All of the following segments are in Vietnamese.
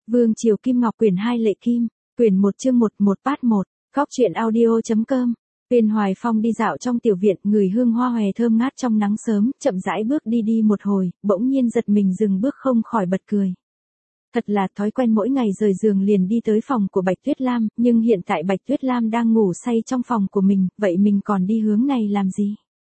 Vương Triều Kim Ngọc quyển 2 Lệ Kim, quyển 1 chương 1 part 1, Góc truyện audio.com. Viên Hoài Phong đi dạo trong tiểu viện, người hương hoa hòe thơm ngát trong nắng sớm, chậm rãi bước đi một hồi, bỗng nhiên giật mình dừng bước không khỏi bật cười. Thật là thói quen mỗi ngày rời giường liền đi tới phòng của Bạch Tuyết Lam, nhưng hiện tại Bạch Tuyết Lam đang ngủ say trong phòng của mình, vậy mình còn đi hướng này làm gì?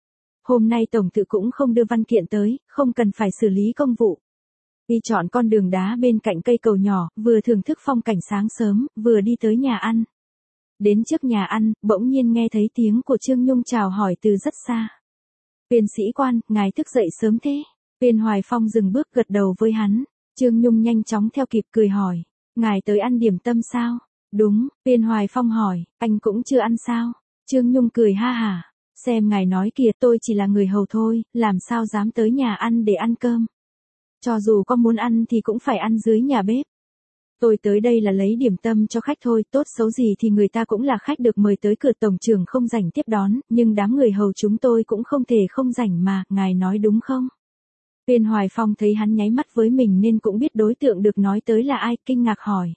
Hôm nay tổng tự cũng không đưa văn kiện tới, không cần phải xử lý công vụ. Đi chọn con đường đá bên cạnh cây cầu nhỏ, vừa thưởng thức phong cảnh sáng sớm, vừa đi tới nhà ăn. Đến trước nhà ăn, bỗng nhiên nghe thấy tiếng của Trương Nhung chào hỏi từ rất xa. Viên sĩ quan, ngài thức dậy sớm thế? Viên Hoài Phong dừng bước gật đầu với hắn. Trương Nhung nhanh chóng theo kịp cười hỏi. Ngài tới ăn điểm tâm sao? Đúng, Viên Hoài Phong hỏi, anh cũng chưa ăn sao? Trương Nhung cười ha hả. Xem ngài nói kìa, tôi chỉ là người hầu thôi, làm sao dám tới nhà ăn để ăn cơm. Cho dù có muốn ăn thì cũng phải ăn dưới nhà bếp. Tôi tới đây là lấy điểm tâm cho khách thôi, tốt xấu gì thì người ta cũng là khách được mời tới cửa, tổng trưởng không rảnh tiếp đón, nhưng đám người hầu chúng tôi cũng không thể không rảnh mà, ngài nói đúng không? Viên Hoài Phong thấy hắn nháy mắt với mình nên cũng biết đối tượng được nói tới là ai, kinh ngạc hỏi.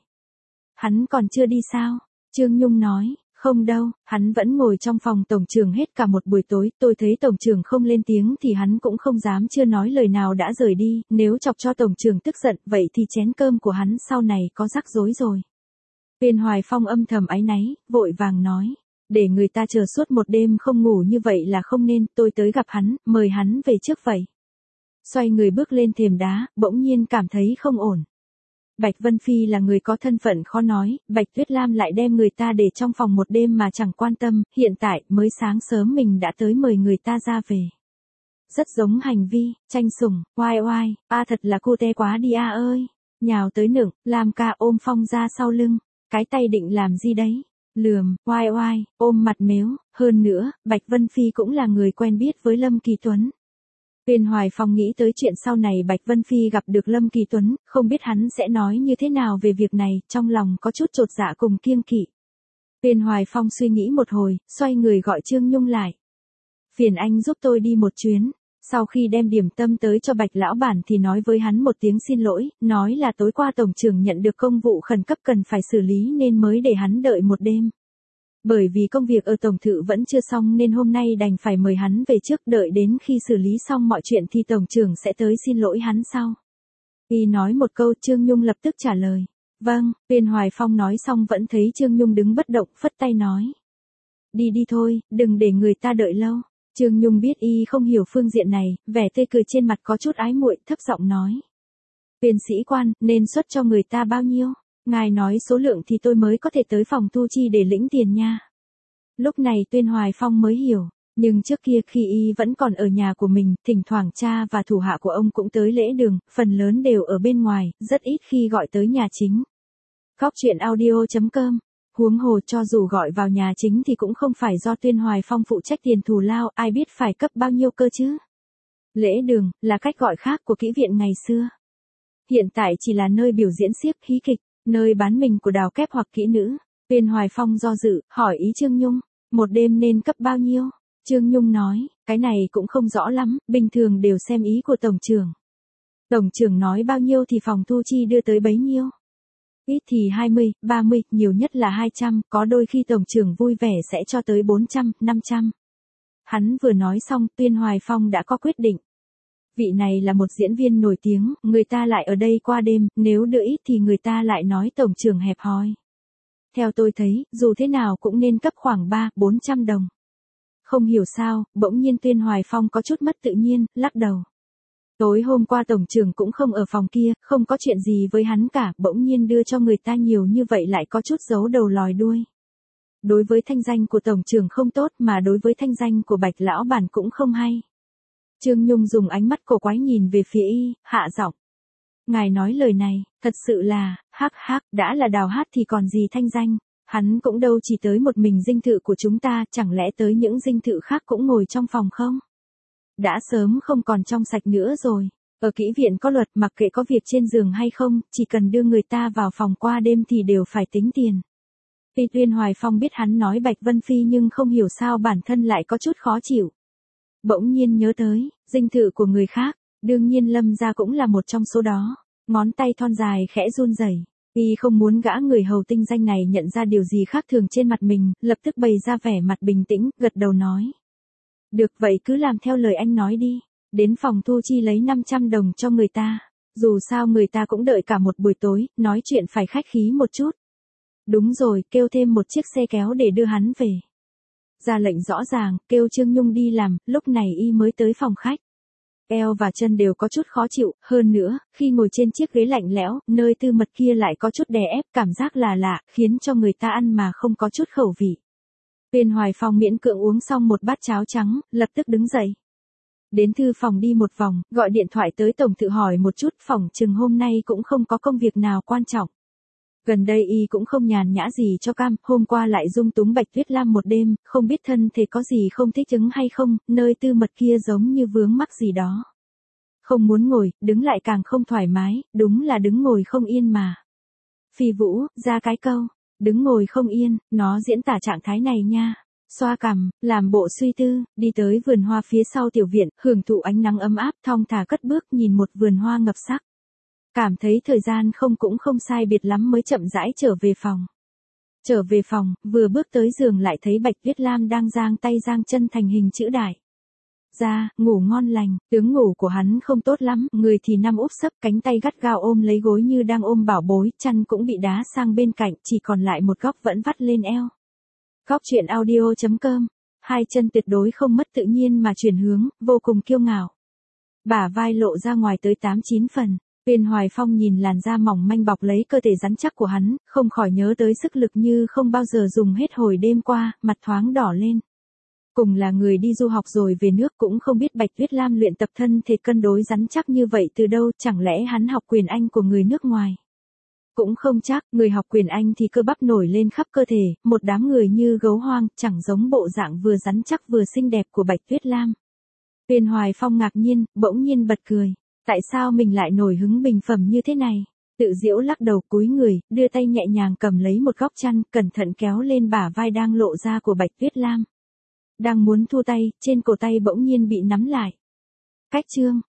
Hắn còn chưa đi sao? Trương Nhung nói. Không đâu, hắn vẫn ngồi trong phòng tổng trưởng hết cả một buổi tối, tôi thấy tổng trưởng không lên tiếng thì hắn cũng không dám chưa nói lời nào đã rời đi, nếu chọc cho tổng trưởng tức giận, vậy thì chén cơm của hắn sau này có rắc rối rồi. Viên Hoài Phong âm thầm áy náy, vội vàng nói, để người ta chờ suốt một đêm không ngủ như vậy là không nên, tôi tới gặp hắn, mời hắn về trước vậy. Xoay người bước lên thềm đá, bỗng nhiên cảm thấy không ổn. Bạch Vân Phi là người có thân phận khó nói, Bạch Tuyết Lam lại đem người ta để trong phòng một đêm mà chẳng quan tâm, hiện tại mới sáng sớm mình đã tới mời người ta ra về. Rất giống hành vi, tranh sủng, oai oai, thật là cô te quá đi ơi. Nhào tới nựng, Lam ca ôm Phong ra sau lưng, cái tay định làm gì đấy? Lườm, oai oai, ôm mặt mếu, hơn nữa, Bạch Vân Phi cũng là người quen biết với Lâm Kỳ Tuấn. Viên Hoài Phong nghĩ tới chuyện sau này Bạch Vân Phi gặp được Lâm Kỳ Tuấn, không biết hắn sẽ nói như thế nào về việc này, trong lòng có chút chột dạ cùng kiêng kỵ. Viên Hoài Phong suy nghĩ một hồi, xoay người gọi Trương Nhung lại. Phiền anh giúp tôi đi một chuyến. Sau khi đem điểm tâm tới cho Bạch lão bản thì nói với hắn một tiếng xin lỗi, nói là tối qua tổng trưởng nhận được công vụ khẩn cấp cần phải xử lý nên mới để hắn đợi một đêm. Bởi vì công việc ở tổng thự vẫn chưa xong nên hôm nay đành phải mời hắn về trước, đợi đến khi xử lý xong mọi chuyện thì tổng trưởng sẽ tới xin lỗi hắn sau. Y nói một câu, Trương Nhung lập tức trả lời. Vâng, Viên Hoài Phong nói xong vẫn thấy Trương Nhung đứng bất động, phất tay nói. Đi đi thôi, đừng để người ta đợi lâu. Trương Nhung biết Y không hiểu phương diện này, vẻ tươi cười trên mặt có chút ái muội, thấp giọng nói. Viên sĩ quan, nên xuất cho người ta bao nhiêu? Ngài nói số lượng thì tôi mới có thể tới phòng thu chi để lĩnh tiền nha. Lúc này Viên Hoài Phong mới hiểu, nhưng trước kia khi Y vẫn còn ở nhà của mình, thỉnh thoảng cha và thủ hạ của ông cũng tới lễ đường, phần lớn đều ở bên ngoài, rất ít khi gọi tới nhà chính. Góc truyện audio.com. Huống hồ cho dù gọi vào nhà chính thì cũng không phải do Viên Hoài Phong phụ trách tiền thù lao, ai biết phải cấp bao nhiêu cơ chứ. Lễ đường, là cách gọi khác của kỹ viện ngày xưa. Hiện tại chỉ là nơi biểu diễn xiếc, hí kịch, nơi bán mình của đào kép hoặc kỹ nữ. Viên Hoài Phong do dự, hỏi ý Trương Nhung, một đêm nên cấp bao nhiêu? Trương Nhung nói, cái này cũng không rõ lắm, bình thường đều xem ý của tổng trưởng. Tổng trưởng nói bao nhiêu thì phòng thu chi đưa tới bấy nhiêu. Ít thì 20, 30, nhiều nhất là 200, có đôi khi tổng trưởng vui vẻ sẽ cho tới 400, 500. Hắn vừa nói xong, Viên Hoài Phong đã có quyết định. Vị này là một diễn viên nổi tiếng, người ta lại ở đây qua đêm, nếu đưa ít thì người ta lại nói tổng trưởng hẹp hòi. Theo tôi thấy, dù thế nào cũng nên cấp khoảng 300-400 đồng. Không hiểu sao, bỗng nhiên Viên Hoài Phong có chút mất tự nhiên, lắc đầu. Tối hôm qua tổng trưởng cũng không ở phòng kia, không có chuyện gì với hắn cả, bỗng nhiên đưa cho người ta nhiều như vậy lại có chút giấu đầu lòi đuôi. Đối với thanh danh của tổng trưởng không tốt mà đối với thanh danh của Bạch lão bản cũng không hay. Trương Nhung dùng ánh mắt cổ quái nhìn về phía Y, hạ giọng. Ngài nói lời này, thật sự là, đã là đào hát thì còn gì thanh danh, hắn cũng đâu chỉ tới một mình dinh thự của chúng ta, chẳng lẽ tới những dinh thự khác cũng ngồi trong phòng không? Đã sớm không còn trong sạch nữa rồi, ở kỹ viện có luật mặc kệ có việc trên giường hay không, chỉ cần đưa người ta vào phòng qua đêm thì đều phải tính tiền. Tuy Viên Hoài Phong biết hắn nói Bạch Vân Phi nhưng không hiểu sao bản thân lại có chút khó chịu. Bỗng nhiên nhớ tới, dinh thự của người khác, đương nhiên Lâm gia cũng là một trong số đó, ngón tay thon dài khẽ run rẩy. Y không muốn gã người hầu tinh danh này nhận ra điều gì khác thường trên mặt mình, lập tức bày ra vẻ mặt bình tĩnh, gật đầu nói. Được vậy cứ làm theo lời anh nói đi. Đến phòng thu chi lấy 500 đồng cho người ta. Dù sao người ta cũng đợi cả một buổi tối, nói chuyện phải khách khí một chút. Đúng rồi, kêu thêm một chiếc xe kéo để đưa hắn về. Ra lệnh rõ ràng, kêu Trương Nhung đi làm, lúc này y mới tới phòng khách. Eo và chân đều có chút khó chịu, hơn nữa, khi ngồi trên chiếc ghế lạnh lẽo, nơi tư mật kia lại có chút đè ép, cảm giác là lạ, khiến cho người ta ăn mà không có chút khẩu vị. Viên Hoài Phong miễn cưỡng uống xong một bát cháo trắng, lập tức đứng dậy. Đến thư phòng đi một vòng, gọi điện thoại tới tổng thự hỏi một chút, phỏng chừng hôm nay cũng không có công việc nào quan trọng. Gần đây y cũng không nhàn nhã gì cho cam, hôm qua lại dung túng Bạch Tuyết Lam một đêm, không biết thân thể có gì không thích ứng hay không, nơi tư mật kia giống như vướng mắc gì đó. Không muốn ngồi, đứng lại càng không thoải mái, đúng là đứng ngồi không yên mà. Phi Vũ, ra cái câu, đứng ngồi không yên, nó diễn tả trạng thái này nha. Xoa cằm, làm bộ suy tư, đi tới vườn hoa phía sau tiểu viện, hưởng thụ ánh nắng ấm áp, thong thả cất bước nhìn một vườn hoa ngập sắc. Cảm thấy thời gian cũng không sai biệt lắm mới chậm rãi trở về phòng. Trở về phòng, vừa bước tới giường lại thấy Bạch Tuyết Lam đang giang tay giang chân thành hình chữ đại. Ra, ngủ ngon lành, tướng ngủ của hắn không tốt lắm, người thì nằm úp sấp, cánh tay gắt gao ôm lấy gối như đang ôm bảo bối, chăn cũng bị đá sang bên cạnh, chỉ còn lại một góc vẫn vắt lên eo. Góc truyện audio.com, hai chân tuyệt đối không mất tự nhiên mà chuyển hướng, vô cùng kiêu ngạo. Bả vai lộ ra ngoài tới 8-9 phần. Viên Hoài Phong nhìn làn da mỏng manh bọc lấy cơ thể rắn chắc của hắn, không khỏi nhớ tới sức lực như không bao giờ dùng hết hồi đêm qua, mặt thoáng đỏ lên. Cùng là người đi du học rồi về nước cũng không biết Bạch Tuyết Lam luyện tập thân thể cân đối rắn chắc như vậy từ đâu, chẳng lẽ hắn học quyền Anh của người nước ngoài. Cũng không chắc, người học quyền Anh thì cơ bắp nổi lên khắp cơ thể, một đám người như gấu hoang, chẳng giống bộ dạng vừa rắn chắc vừa xinh đẹp của Bạch Tuyết Lam. Viên Hoài Phong ngạc nhiên, bỗng nhiên bật cười. Tại sao mình lại nổi hứng bình phẩm như thế này? Tự giễu lắc đầu cúi người, đưa tay nhẹ nhàng cầm lấy một góc chăn, cẩn thận kéo lên bả vai đang lộ ra của Bạch Tuyết Lam. Đang muốn thu tay, trên cổ tay bỗng nhiên bị nắm lại. Cách chương.